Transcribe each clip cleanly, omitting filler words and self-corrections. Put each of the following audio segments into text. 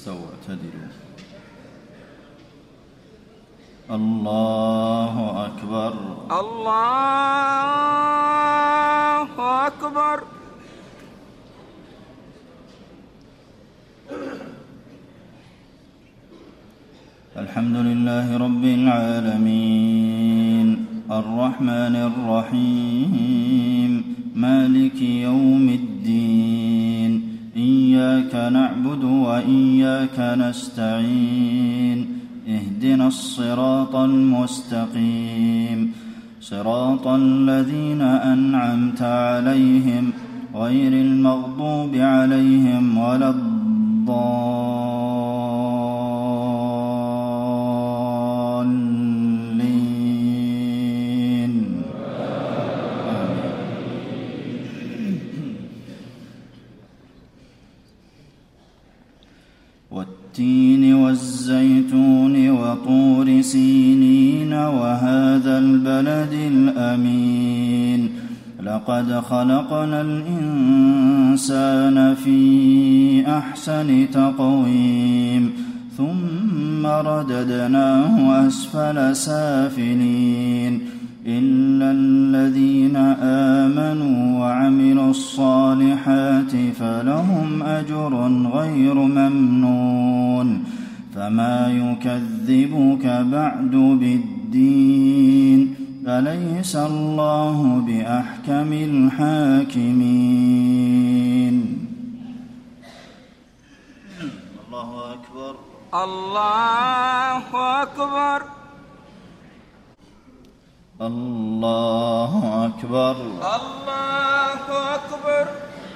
استووا اعتدلوا. الله أكبر الله أكبر. الحمد لله رب العالمين الرحمن الرحيم مالك يوم الدين إياك نعبد وإياك نستعين اهدنا الصراط المستقيم صراط الذين أنعمت عليهم غير المغضوب عليهم ولا الضالين. والتين والزيتون وطور سينين وهذا البلد الأمين لقد خلقنا الإنسان في أحسن تقويم ثم رددناه أسفل سافلين إلا الذين آمنوا وعملوا الصالحات فلهم أجر غير ممنون فما يكذبك بعد بالدين أليس الله بأحكم الحاكمين. الله أكبر الله أكبر الله أكبر الله أكبر.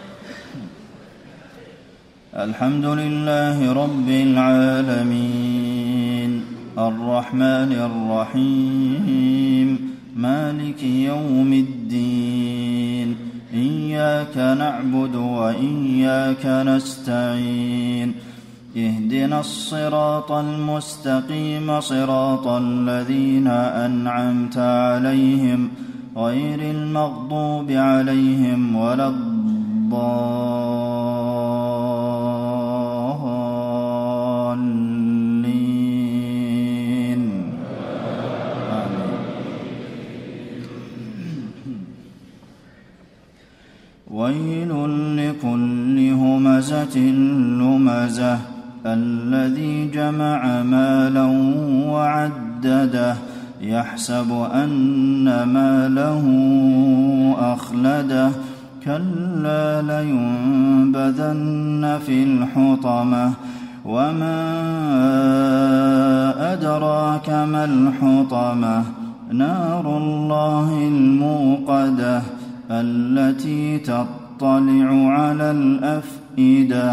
الحمد لله رب العالمين الرحمن الرحيم مالك يوم الدين إياك نعبد وإياك نستعين اهدنا الصراط المستقيم صراط الذين أنعمت عليهم غير المغضوب عليهم ولا الضالين. ويل لكل همزة لمزة الذي جمع مالا وعدده يحسب أن ماله أخلده كلا لينبذن في الحطمة وما أدراك ما الحطمة نار الله الموقدة التي تطلع على الأفئدة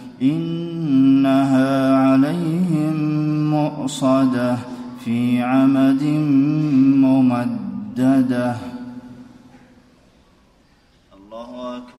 إنها عليهم مؤصدة في عمد ممددة.